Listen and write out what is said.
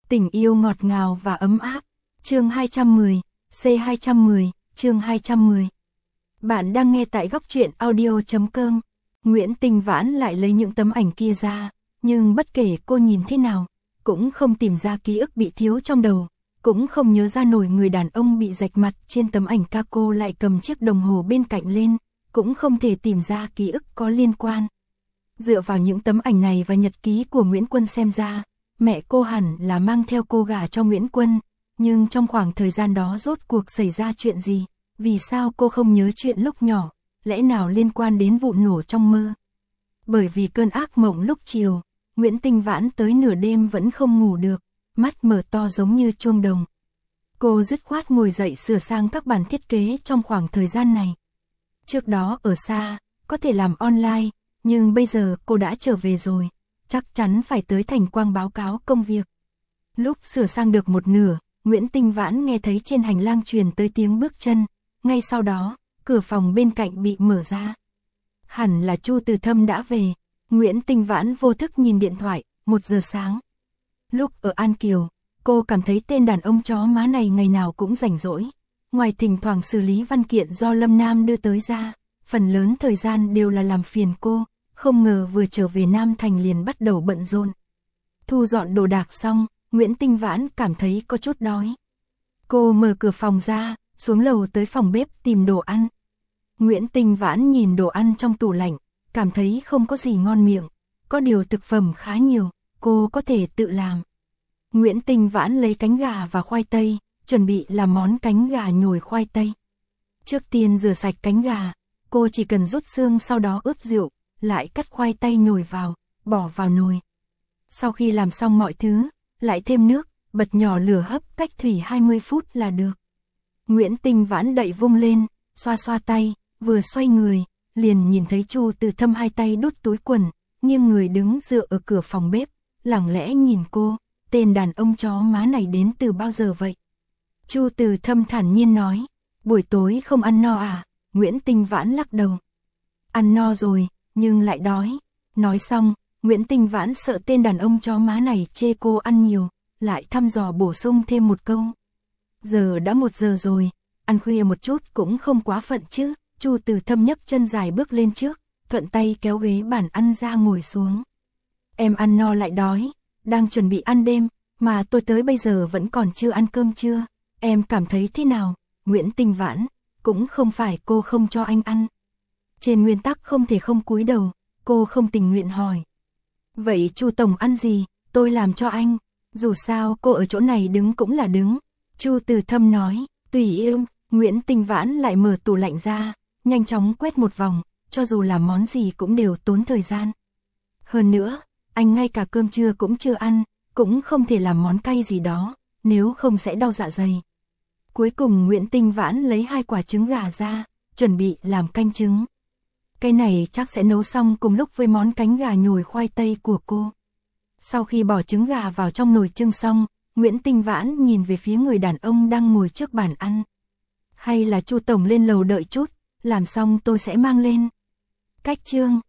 Tình yêu ngọt ngào và ấm áp. Chương 210, C210, chương 210. Bạn đang nghe tại góc truyện audio.com. Nguyễn Tinh Vãn lại lấy những tấm ảnh kia ra, nhưng bất kể cô nhìn thế nào, cũng không tìm ra ký ức bị thiếu trong đầu, cũng không nhớ ra nổi người đàn ông bị rạch mặt trên tấm ảnh ca. Cô lại cầm chiếc đồng hồ bên cạnh lên, cũng không thể tìm ra ký ức có liên quan. Dựa vào những tấm ảnh này và nhật ký của Nguyễn Quân xem ra, mẹ cô hẳn là mang theo cô gả cho Nguyễn Quân, nhưng trong khoảng thời gian đó rốt cuộc xảy ra chuyện gì? Vì sao cô không nhớ chuyện lúc nhỏ, lẽ nào liên quan đến vụ nổ trong mơ? Bởi vì cơn ác mộng lúc chiều, Nguyễn Tinh Vãn tới nửa đêm vẫn không ngủ được, mắt mở to giống như chuông đồng. Cô dứt khoát ngồi dậy sửa sang các bản thiết kế trong khoảng thời gian này. Trước đó ở xa, có thể làm online, nhưng bây giờ cô đã trở về rồi, chắc chắn phải tới Thành Quang báo cáo công việc. Lúc sửa sang được một nửa, Nguyễn Tinh Vãn nghe thấy trên hành lang truyền tới tiếng bước chân, ngay sau đó, cửa phòng bên cạnh bị mở ra. Hẳn là Chu Từ Thâm đã về. Nguyễn Tinh Vãn vô thức nhìn điện thoại, 1 giờ sáng. Lúc ở An Kiều, cô cảm thấy tên đàn ông chó má này ngày nào cũng rảnh rỗi. Ngoài thỉnh thoảng xử lý văn kiện do Lâm Nam đưa tới ra, phần lớn thời gian đều là làm phiền cô, không ngờ vừa trở về Nam Thành liền bắt đầu bận rộn. Thu dọn đồ đạc xong, Nguyễn Tinh Vãn cảm thấy có chút đói. Cô mở cửa phòng ra, xuống lầu tới phòng bếp tìm đồ ăn. Nguyễn Tinh Vãn nhìn đồ ăn trong tủ lạnh, cảm thấy không có gì ngon miệng, có điều thực phẩm khá nhiều, cô có thể tự làm. Nguyễn Tinh Vãn lấy cánh gà và khoai tây, chuẩn bị làm món cánh gà nhồi khoai tây. Trước tiên rửa sạch cánh gà, cô chỉ cần rút xương sau đó ướp rượu, lại cắt khoai tây nhồi vào, bỏ vào nồi. Sau khi làm xong mọi thứ, lại thêm nước, bật nhỏ lửa hấp cách thủy 20 phút là được. Nguyễn Tinh Vãn đậy vung lên, xoa xoa tay, vừa xoay người, liền nhìn thấy Chu Từ Thâm hai tay đút túi quần, nghiêng người đứng dựa ở cửa phòng bếp, lẳng lẽ nhìn cô, tên đàn ông chó má này đến từ bao giờ vậy? Chu Từ Thâm thản nhiên nói, buổi tối không ăn no à? Nguyễn Tinh Vãn lắc đầu. Ăn no rồi, nhưng lại đói. Nói xong, Nguyễn Tinh Vãn sợ tên đàn ông chó má này chê cô ăn nhiều, lại thăm dò bổ sung thêm một câu. Giờ đã 1 giờ rồi, ăn khuya một chút cũng không quá phận chứ. Chu Từ Thâm nhấc chân dài bước lên trước, thuận tay kéo ghế bàn ăn ra ngồi xuống. Em ăn no lại đói, đang chuẩn bị ăn đêm, mà tôi tới bây giờ vẫn còn chưa ăn cơm trưa. Em cảm thấy thế nào? Nguyễn Tinh Vãn, cũng không phải cô không cho anh ăn. Trên nguyên tắc không thể không cúi đầu, cô không tình nguyện hỏi. Vậy Chu tổng ăn gì, tôi làm cho anh. Dù sao cô ở chỗ này đứng cũng là đứng. Chu Từ Thâm nói, tùy yêu. Nguyễn Tinh Vãn lại mở tủ lạnh ra, nhanh chóng quét một vòng, cho dù làm món gì cũng đều tốn thời gian. Hơn nữa, anh ngay cả cơm trưa cũng chưa ăn, cũng không thể làm món cay gì đó, nếu không sẽ đau dạ dày. Cuối cùng Nguyễn Tinh Vãn lấy 2 quả trứng gà ra, chuẩn bị làm canh trứng. Cái này chắc sẽ nấu xong cùng lúc với món cánh gà nhồi khoai tây của cô. Sau khi bỏ trứng gà vào trong nồi chưng xong, Nguyễn Tinh Vãn nhìn về phía người đàn ông đang ngồi trước bàn ăn. Hay là Chu tổng lên lầu đợi chút, làm xong tôi sẽ mang lên. Cách chương